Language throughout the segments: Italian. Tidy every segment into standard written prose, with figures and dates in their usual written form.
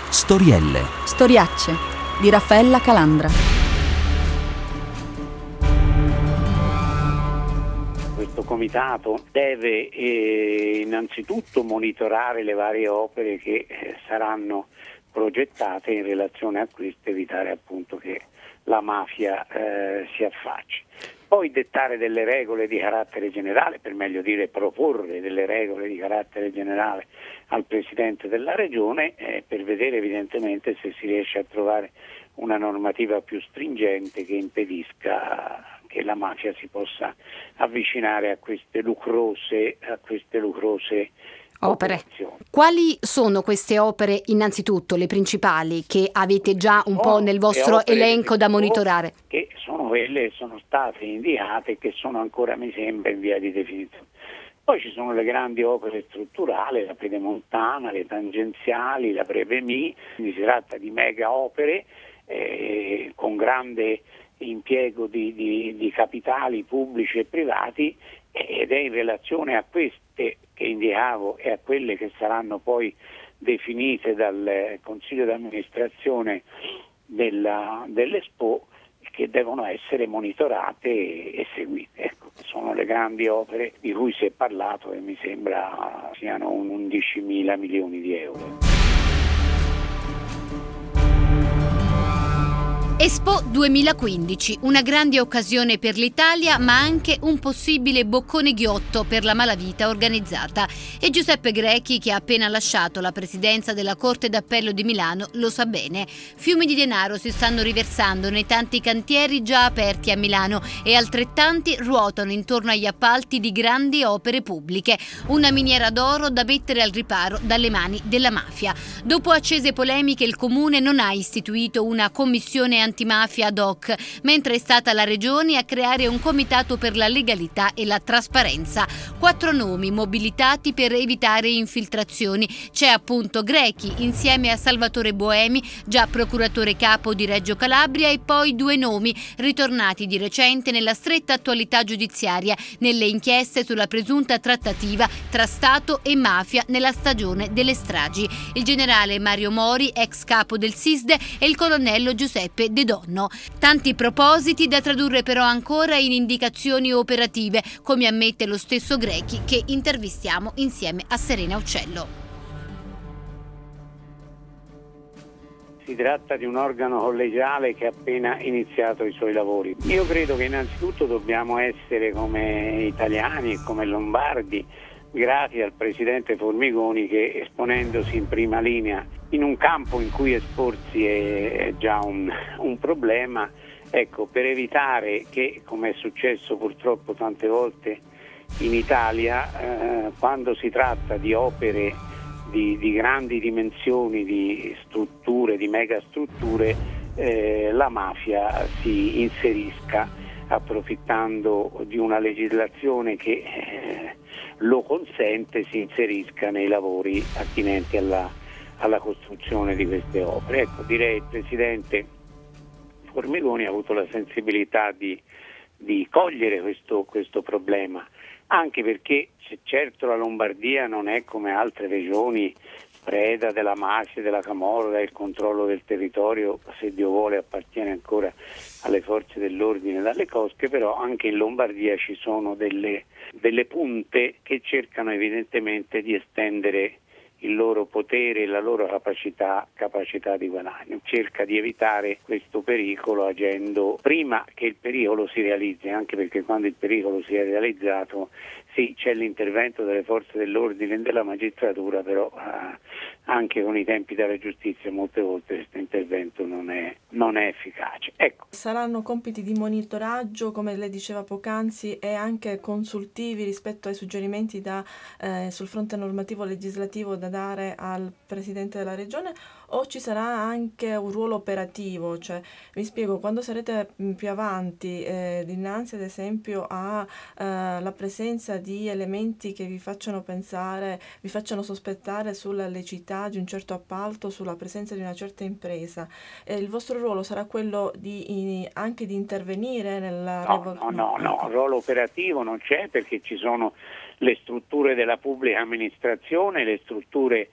Storielle. Storiacce di Raffaella Calandra. Questo comitato deve innanzitutto monitorare le varie opere che saranno progettate in relazione a questo, evitare appunto che la mafia si affacci. Poi dettare delle regole di carattere generale, per meglio dire proporre delle regole di carattere generale al Presidente della Regione per vedere evidentemente se si riesce a trovare una normativa più stringente che impedisca che la mafia si possa avvicinare a queste lucrose opere. Quali sono queste opere, innanzitutto le principali, che avete già un po' nel vostro elenco da monitorare? Che sono quelle che sono state indicate e che sono ancora, mi sembra, in via di definizione. Poi ci sono le grandi opere strutturali, la pedemontana, le tangenziali, la Breve-Mi, quindi si tratta di mega opere con grande impiego di capitali pubblici e privati, ed è in relazione a queste che indicavo e a quelle che saranno poi definite dal Consiglio di amministrazione dell'Expo che devono essere monitorate e seguite. Ecco, sono le grandi opere di cui si è parlato e mi sembra siano 11.000 milioni di euro. Expo 2015, una grande occasione per l'Italia, ma anche un possibile boccone ghiotto per la malavita organizzata. E Giuseppe Grechi, che ha appena lasciato la presidenza della Corte d'Appello di Milano, lo sa bene. Fiumi di denaro si stanno riversando nei tanti cantieri già aperti a Milano e altrettanti ruotano intorno agli appalti di grandi opere pubbliche. Una miniera d'oro da mettere al riparo dalle mani della mafia. Dopo accese polemiche, il Comune non ha istituito una commissione antimafia ad hoc, mentre è stata la Regione a creare un comitato per la legalità e la trasparenza. 4 nomi mobilitati per evitare infiltrazioni. C'è appunto Grechi insieme a Salvatore Boemi, già procuratore capo di Reggio Calabria, e poi 2 nomi ritornati di recente nella stretta attualità giudiziaria nelle inchieste sulla presunta trattativa tra Stato e mafia nella stagione delle stragi: il generale Mario Mori, ex capo del SISDE, e il colonnello Giuseppe De Donno. Tanti propositi da tradurre però ancora in indicazioni operative, come ammette lo stesso Grechi, che intervistiamo insieme a Serena Uccello. Si tratta di un organo collegiale che ha appena iniziato i suoi lavori. Io credo che innanzitutto dobbiamo essere, come italiani e come lombardi, grati al Presidente Formigoni che, esponendosi in prima linea in un campo in cui esporsi è già un problema, ecco, per evitare che, come è successo purtroppo tante volte in Italia, quando si tratta di opere di grandi dimensioni, di strutture, di megastrutture, la mafia si inserisca approfittando di una legislazione che lo consente, si inserisca nei lavori attinenti alla costruzione di queste opere. Ecco, direi il Presidente Formigoni ha avuto la sensibilità di cogliere questo problema, anche perché certo la Lombardia non è come altre regioni preda della mafia, della camorra, del controllo del territorio, se Dio vuole appartiene ancora alle forze dell'ordine e alle cosche, però anche in Lombardia ci sono delle punte che cercano evidentemente di estendere il loro potere e la loro capacità di guadagno. Cerca di evitare questo pericolo agendo prima che il pericolo si realizzi, anche perché quando il pericolo si è realizzato sì, c'è l'intervento delle forze dell'ordine e della magistratura, però anche con i tempi della giustizia molte volte questo intervento non è efficace. Ecco. Saranno compiti di monitoraggio, come lei diceva poc'anzi, e anche consultivi rispetto ai suggerimenti sul fronte normativo legislativo da dare al Presidente della Regione, o ci sarà anche un ruolo operativo? Cioè, vi spiego, quando sarete più avanti, dinanzi ad esempio alla presenza di elementi che vi facciano pensare, vi facciano sospettare sulla lecità di un certo appalto, sulla presenza di una certa impresa, il vostro ruolo sarà quello anche di intervenire nella No, ruolo operativo non c'è, perché ci sono le strutture della pubblica amministrazione, le strutture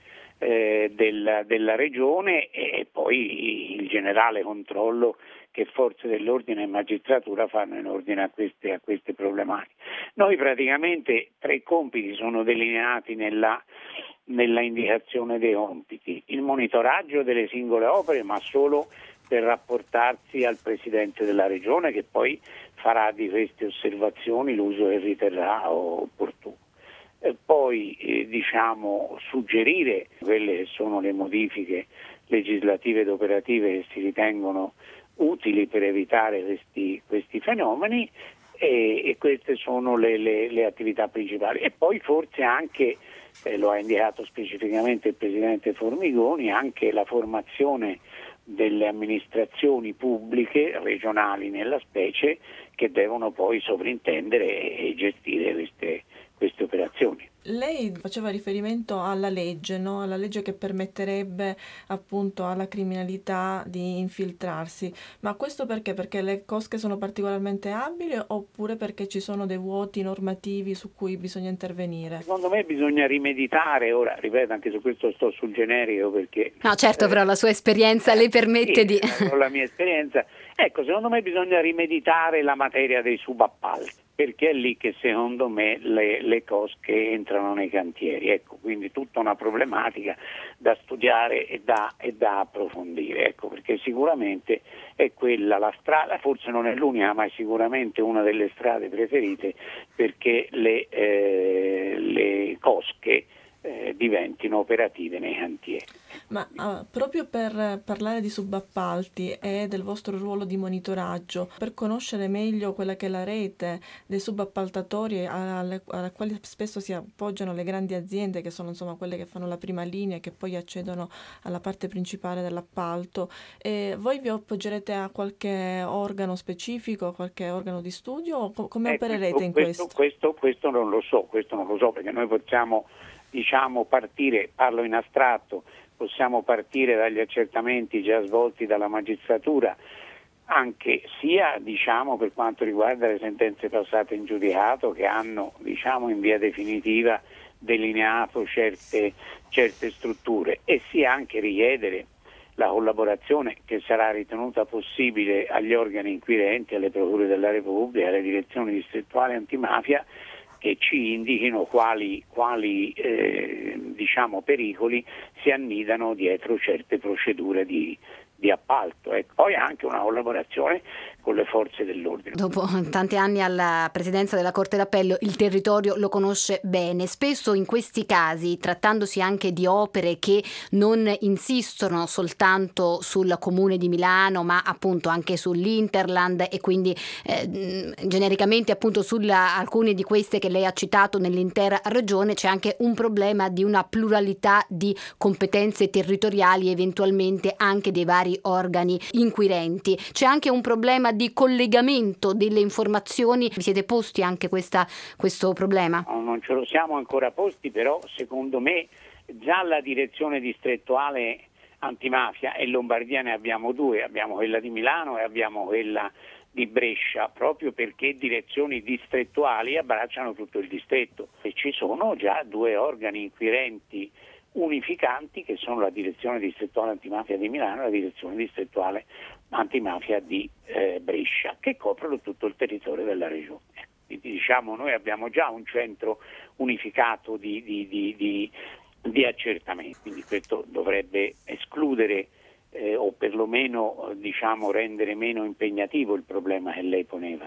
della regione e poi il generale controllo che forze dell'ordine e magistratura fanno in ordine a queste problematiche. Noi praticamente 3 compiti sono delineati nella indicazione dei compiti: il monitoraggio delle singole opere, ma solo per rapportarsi al Presidente della Regione, che poi farà di queste osservazioni l'uso che riterrà opportuno. Poi suggerire quelle che sono le modifiche legislative ed operative che si ritengono utili per evitare questi fenomeni e queste sono le attività principali. E poi forse anche, lo ha indicato specificamente il Presidente Formigoni, anche la formazione delle amministrazioni pubbliche, regionali nella specie, che devono poi sovrintendere e gestire queste operazioni. Lei faceva riferimento alla legge, no? Alla legge che permetterebbe appunto alla criminalità di infiltrarsi, ma questo perché? Perché le cosche sono particolarmente abili oppure perché ci sono dei vuoti normativi su cui bisogna intervenire? Secondo me bisogna rimeditare, ora ripeto, anche su questo sto sul generico perché... No, certo, però la sua esperienza le permette di... Con la mia esperienza, secondo me bisogna rimeditare la materia dei subappalti, perché è lì che secondo me le cosche entrano nei cantieri. Quindi tutta una problematica da studiare e da approfondire, perché sicuramente è quella la strada, forse non è l'unica, ma è sicuramente una delle strade preferite perché le cosche diventino operative nei cantieri. Ma proprio per parlare di subappalti e del vostro ruolo di monitoraggio, per conoscere meglio quella che è la rete dei subappaltatori alla quali spesso si appoggiano le grandi aziende, che sono insomma quelle che fanno la prima linea e che poi accedono alla parte principale dell'appalto, voi vi appoggerete a qualche organo specifico, a qualche organo di studio o come opererete in questo? Questo non lo so perché noi possiamo partire, parlo in astratto, possiamo partire dagli accertamenti già svolti dalla magistratura, anche sia per quanto riguarda le sentenze passate in giudicato che hanno in via definitiva delineato certe strutture, e sia anche richiedere la collaborazione che sarà ritenuta possibile agli organi inquirenti, alle procure della Repubblica, alle direzioni distrettuali antimafia, che ci indichino quali pericoli si annidano dietro certe procedure di appalto. Poi anche una collaborazione con le forze dell'ordine. Dopo tanti anni alla presidenza della Corte d'Appello, il territorio lo conosce bene. Spesso in questi casi, trattandosi anche di opere che non insistono soltanto sul Comune di Milano, ma appunto anche sull'Interland e quindi genericamente appunto alcune di queste che lei ha citato nell'intera regione, c'è anche un problema di una pluralità di competenze territoriali, eventualmente anche dei vari organi inquirenti. C'è anche un problema di collegamento delle informazioni. Vi siete posti anche questo problema? No, non ce lo siamo ancora posti, però secondo me già la direzione distrettuale antimafia, e Lombardia ne abbiamo 2, abbiamo quella di Milano e abbiamo quella di Brescia, proprio perché direzioni distrettuali abbracciano tutto il distretto, e ci sono già 2 organi inquirenti unificanti che sono la direzione distrettuale antimafia di Milano e la direzione distrettuale antimafia di Brescia, che coprono tutto il territorio della regione. Quindi noi abbiamo già un centro unificato di accertamenti, quindi questo dovrebbe escludere o perlomeno rendere meno impegnativo il problema che lei poneva.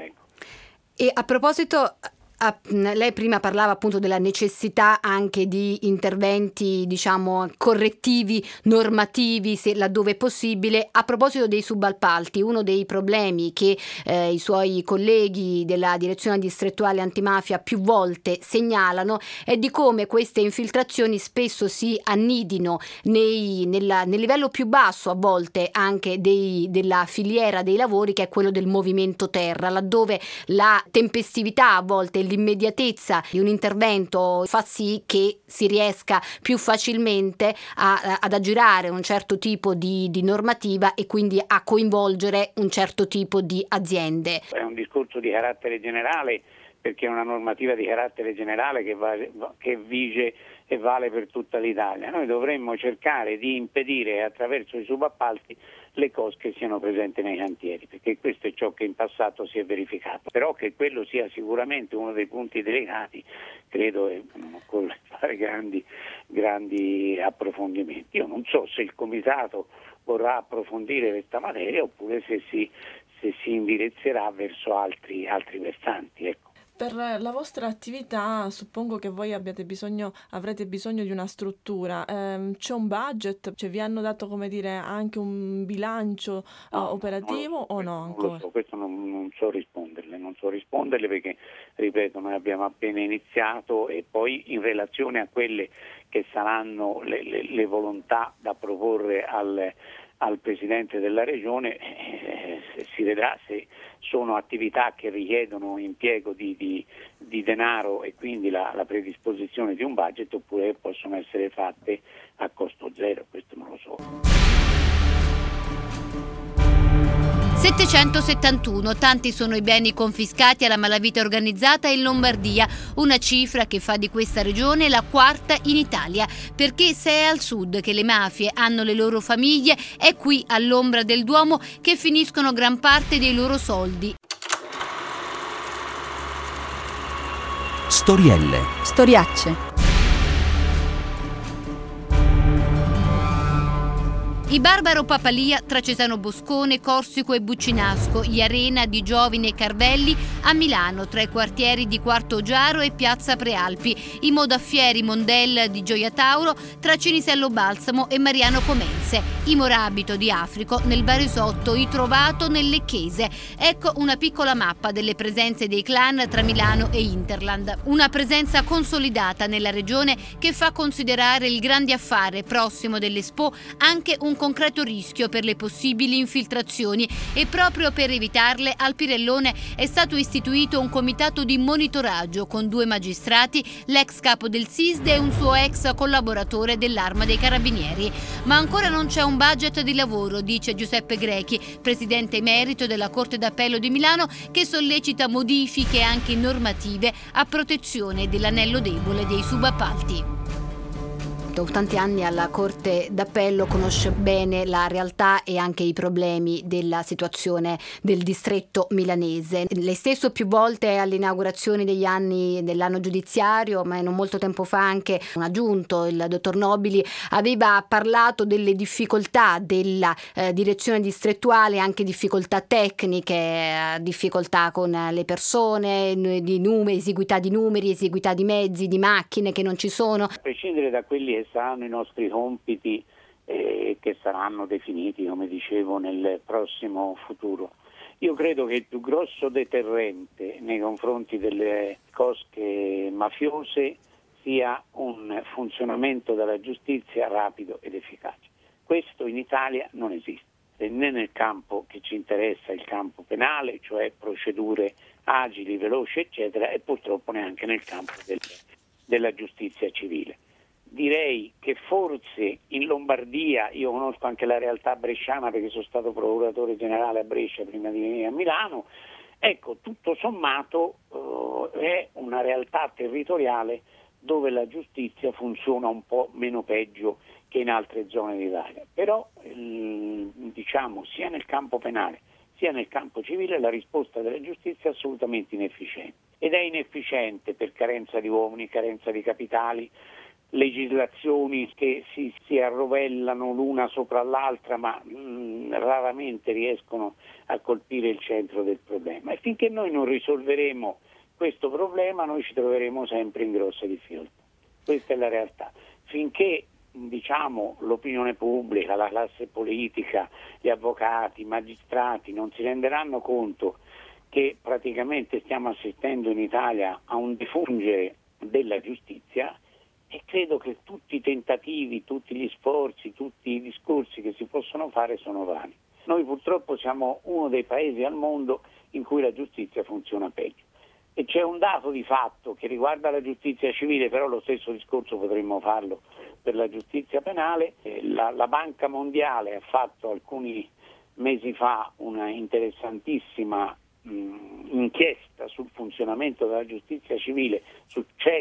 E a proposito, lei prima parlava appunto della necessità anche di interventi correttivi, normativi, laddove possibile. A proposito dei subappalti, uno dei problemi che i suoi colleghi della direzione distrettuale antimafia più volte segnalano è di come queste infiltrazioni spesso si annidino nel livello più basso, a volte anche della filiera dei lavori, che è quello del movimento terra, laddove la tempestività a volte, l'immediatezza di un intervento fa sì che si riesca più facilmente ad aggirare un certo tipo di normativa e quindi a coinvolgere un certo tipo di aziende. È un discorso di carattere generale, perché è una normativa di carattere generale che vige e vale per tutta l'Italia. Noi dovremmo cercare di impedire attraverso i subappalti le cosche siano presenti nei cantieri, perché questo è ciò che in passato si è verificato. Però che quello sia sicuramente uno dei punti delicati, credo che non occorre fare grandi approfondimenti. Io non so se il Comitato vorrà approfondire questa materia oppure se si indirizzerà verso altri versanti. Ecco. Per la vostra attività suppongo che voi avrete bisogno di una struttura. C'è un budget? Cioè, vi hanno dato, come dire, anche un bilancio operativo o no ancora? Non lo so, questo non so risponderle perché, ripeto, noi abbiamo appena iniziato e poi in relazione a quelle che saranno le volontà da proporre al Presidente della Regione si vedrà se sono attività che richiedono impiego di denaro e quindi la predisposizione di un budget oppure possono essere fatte a costo zero, questo non lo so. 771, tanti sono i beni confiscati alla malavita organizzata in Lombardia, una cifra che fa di questa regione la quarta in Italia, perché se è al sud che le mafie hanno le loro famiglie, è qui all'ombra del Duomo che finiscono gran parte dei loro soldi. Storielle. Storiacce. I Barbaro Papalia tra Cesano Boscone, Corsico e Buccinasco, Iarena, Di Giovine e Carvelli, a Milano tra i quartieri di Quarto Giaro e Piazza Prealpi, i Modaffieri Mondel di Gioia Tauro tra Cinisello Balsamo e Mariano Comense, i Morabito di Africo nel Varesotto, i Trovato nel Lecchese. Ecco una piccola mappa delle presenze dei clan tra Milano e Interland, una presenza consolidata nella regione che fa considerare il grande affare prossimo dell'Expo anche un concreto rischio per le possibili infiltrazioni e proprio per evitarle al Pirellone è stato istituito un comitato di monitoraggio con 2 magistrati, l'ex capo del SISD e un suo ex collaboratore dell'Arma dei Carabinieri. Ma ancora non c'è un budget di lavoro, dice Giuseppe Grechi, presidente emerito della Corte d'Appello di Milano, che sollecita modifiche anche normative a protezione dell'anello debole dei subappalti. Tanti anni alla Corte d'Appello, conosce bene la realtà e anche i problemi della situazione del distretto milanese. Lei stesso più volte alle inaugurazioni dell'anno giudiziario, ma non molto tempo fa anche un aggiunto, il dottor Nobili, aveva parlato delle difficoltà della direzione distrettuale, anche difficoltà tecniche, difficoltà con le persone, esiguità di numeri, esiguità di mezzi, di macchine che non ci sono. A prescindere da quelli che saranno i nostri compiti che saranno definiti, come dicevo, nel prossimo futuro. Io credo che il più grosso deterrente nei confronti delle cosche mafiose sia un funzionamento della giustizia rapido ed efficace. Questo in Italia non esiste, né nel campo che ci interessa, il campo penale, cioè procedure agili, veloci, eccetera, e purtroppo neanche nel campo della giustizia civile. Direi che forse in Lombardia, io conosco anche la realtà bresciana perché sono stato procuratore generale a Brescia prima di venire a Milano, ecco, tutto sommato è una realtà territoriale dove la giustizia funziona un po' meno peggio che in altre zone d'Italia, però diciamo sia nel campo penale sia nel campo civile la risposta della giustizia è assolutamente inefficiente, ed è inefficiente per carenza di uomini, carenza di capitali, legislazioni che si arrovellano l'una sopra l'altra ma raramente riescono a colpire il centro del problema, e finché noi non risolveremo questo problema noi ci troveremo sempre in grosse difficoltà. Questa è la realtà. Finché l'opinione pubblica, la classe politica, gli avvocati, i magistrati non si renderanno conto che praticamente stiamo assistendo in Italia a un defungere della giustizia, e credo che tutti i tentativi, tutti gli sforzi, tutti i discorsi che si possono fare sono vani. Noi purtroppo siamo uno dei paesi al mondo in cui la giustizia funziona peggio. E c'è un dato di fatto che riguarda la giustizia civile, però lo stesso discorso potremmo farlo per la giustizia penale. La Banca Mondiale ha fatto alcuni mesi fa una interessantissima inchiesta sul funzionamento della giustizia civile su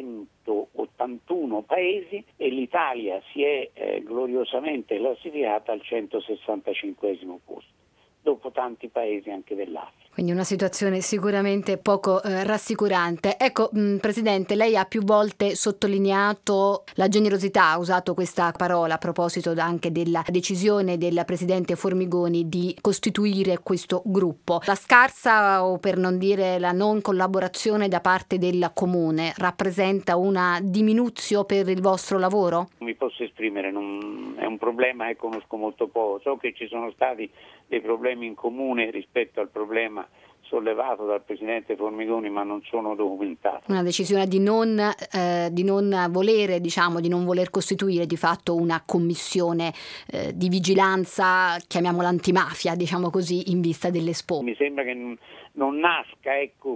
181 paesi e l'Italia si è gloriosamente classificata al 165° posto, dopo tanti paesi anche dell'Africa. Quindi una situazione sicuramente poco rassicurante. Ecco, Presidente, lei ha più volte sottolineato la generosità, ha usato questa parola a proposito anche della decisione del Presidente Formigoni di costituire questo gruppo. La scarsa, o per non dire la non collaborazione da parte del Comune, rappresenta una diminuzione per il vostro lavoro? Mi posso esprimere, è un problema che conosco molto poco. So che ci sono stati dei problemi in comune rispetto al problema sollevato dal Presidente Formigoni, ma non sono documentati. Una decisione di non volere, di non voler costituire di fatto una commissione di vigilanza, chiamiamola antimafia, così, in vista dell'Expo. Mi sembra che non nasca,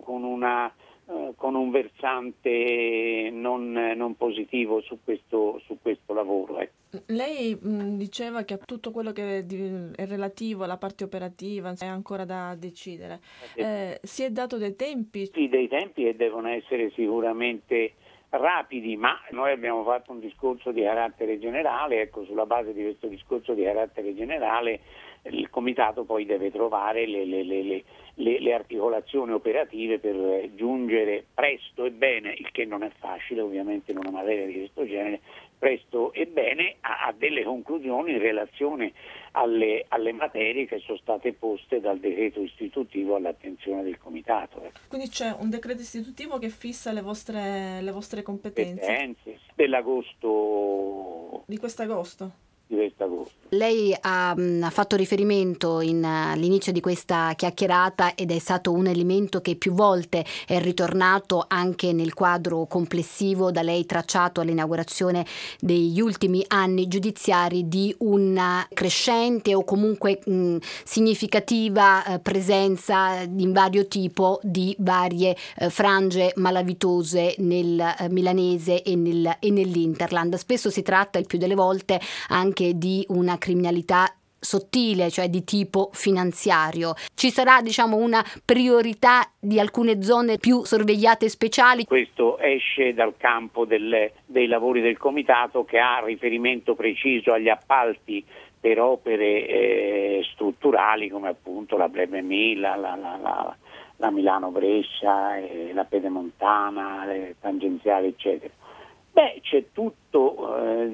con un versante non positivo su questo lavoro. Lei diceva che tutto quello che è relativo alla parte operativa è ancora da decidere. Si è dato dei tempi? Sì, dei tempi che devono essere sicuramente rapidi, ma noi abbiamo fatto un discorso di carattere generale, sulla base di questo discorso di carattere generale il Comitato poi deve trovare le articolazioni operative per giungere presto e bene, il che non è facile ovviamente in una materia di questo genere, presto e bene a delle conclusioni in relazione alle materie che sono state poste dal decreto istitutivo all'attenzione del Comitato. Quindi c'è un decreto istitutivo che fissa le vostre competenze? Dell'agosto. Di quest'agosto? Lei ha fatto riferimento all'inizio di questa chiacchierata ed è stato un elemento che più volte è ritornato anche nel quadro complessivo da lei tracciato all'inaugurazione degli ultimi anni giudiziari di una crescente o comunque significativa presenza in vario tipo di varie frange malavitose nel milanese e nell'Interland. Spesso si tratta il più delle volte anche di una criminalità sottile, cioè di tipo finanziario. Ci sarà, una priorità di alcune zone più sorvegliate e speciali? Questo esce dal campo dei lavori del Comitato, che ha riferimento preciso agli appalti per opere strutturali come appunto la Breve Mila, la Milano-Brescia, la Pedemontana, le tangenziali, eccetera. C'è tutto,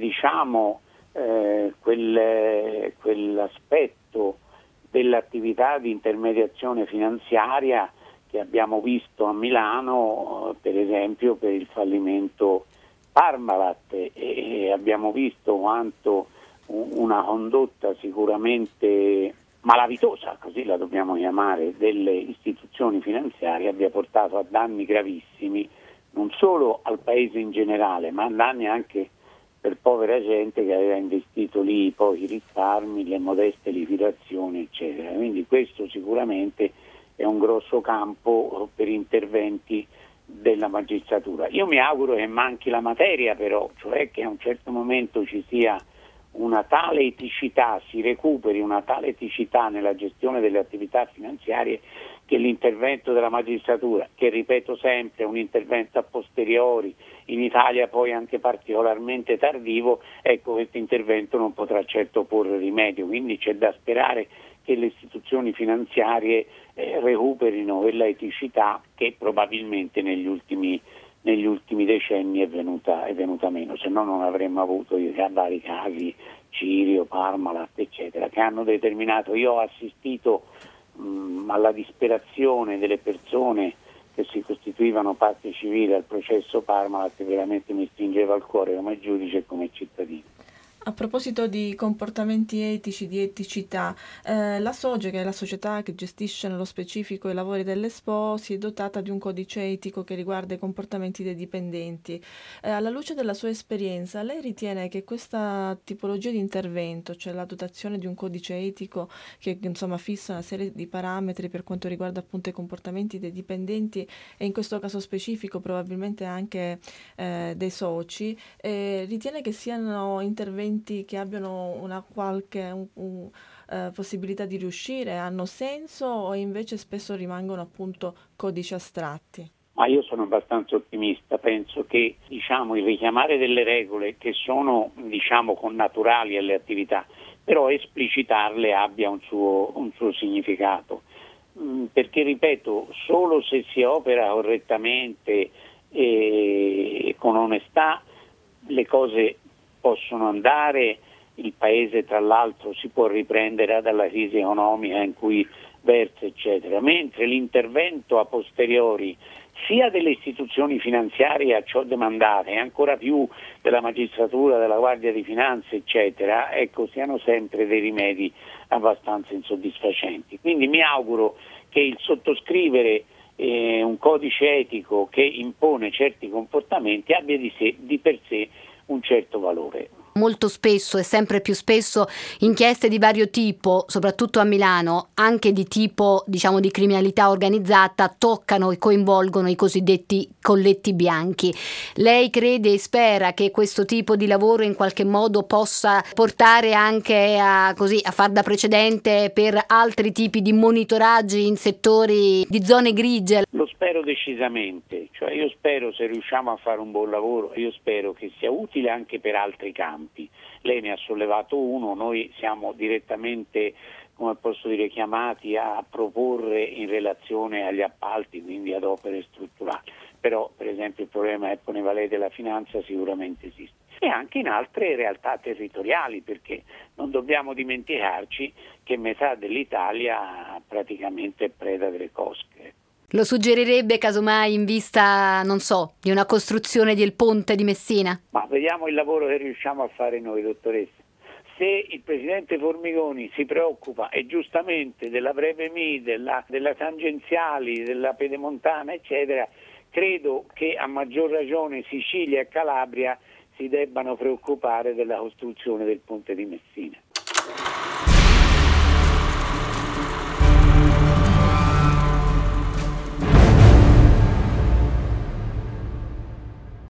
quell'aspetto dell'attività di intermediazione finanziaria che abbiamo visto a Milano, per esempio per il fallimento Parmalat, e abbiamo visto quanto una condotta sicuramente malavitosa, così la dobbiamo chiamare, delle istituzioni finanziarie abbia portato a danni gravissimi non solo al Paese in generale, ma a danni anche per povera gente che aveva investito lì i pochi risparmi, le modeste liquidazioni, eccetera. Quindi questo sicuramente è un grosso campo per interventi della magistratura. Io mi auguro che manchi la materia, però, cioè che a un certo momento ci sia una tale eticità, si recuperi una tale eticità nella gestione delle attività finanziarie, che l'intervento della magistratura, che ripeto sempre è un intervento a posteriori, in Italia poi anche particolarmente tardivo, questo intervento non potrà certo porre rimedio, quindi c'è da sperare che le istituzioni finanziarie recuperino quella eticità che probabilmente negli ultimi decenni è venuta meno, se no non avremmo avuto i vari casi, Cirio, Parmalat, eccetera, che hanno determinato. Io ho assistito alla disperazione delle persone che si costituivano parte civile al processo Parmalat, che veramente mi stringeva il cuore come giudice e come cittadino. A proposito di comportamenti etici, di eticità, la SOGE, che è la società che gestisce nello specifico i lavori dell'Expo, si è dotata di un codice etico che riguarda i comportamenti dei dipendenti. Alla luce della sua esperienza, lei ritiene che questa tipologia di intervento, cioè la dotazione di un codice etico che fissa una serie di parametri per quanto riguarda appunto i comportamenti dei dipendenti e in questo caso specifico probabilmente anche dei soci, ritiene che siano interventi suggerimenti che abbiano una qualche possibilità di riuscire hanno senso, o invece spesso rimangono appunto codici astratti? Ma io sono abbastanza ottimista, penso che il richiamare delle regole che sono connaturali alle attività, però esplicitarle abbia un suo significato, perché ripeto, solo se si opera correttamente e con onestà le cose possono andare, il Paese tra l'altro si può riprendere dalla crisi economica in cui versa, eccetera, mentre l'intervento a posteriori sia delle istituzioni finanziarie a ciò demandate e ancora più della magistratura, della Guardia di Finanza, eccetera, siano sempre dei rimedi abbastanza insoddisfacenti. Quindi mi auguro che il sottoscrivere un codice etico che impone certi comportamenti abbia di per sé un certo valore. Molto spesso e sempre più spesso inchieste di vario tipo, soprattutto a Milano, anche di tipo di criminalità organizzata, toccano e coinvolgono i cosiddetti colletti bianchi. Lei crede e spera che questo tipo di lavoro in qualche modo possa portare anche a far da precedente per altri tipi di monitoraggi in settori di zone grigie? Lo spero decisamente, io spero, se riusciamo a fare un buon lavoro, io spero che sia utile anche per altri campi. Lei ne ha sollevato uno, noi siamo direttamente, chiamati a proporre in relazione agli appalti, quindi ad opere strutturali. Però, per esempio, il problema Eppo Nevalè della finanza sicuramente esiste. E anche in altre realtà territoriali, perché non dobbiamo dimenticarci che metà dell'Italia praticamente è preda delle cosche. Lo suggerirebbe casomai in vista, di una costruzione del ponte di Messina? Ma vediamo il lavoro che riusciamo a fare noi, dottoressa. Se il presidente Formigoni si preoccupa, e giustamente, della breve Mi, della tangenziali, della pedemontana, eccetera, credo che a maggior ragione Sicilia e Calabria si debbano preoccupare della costruzione del ponte di Messina.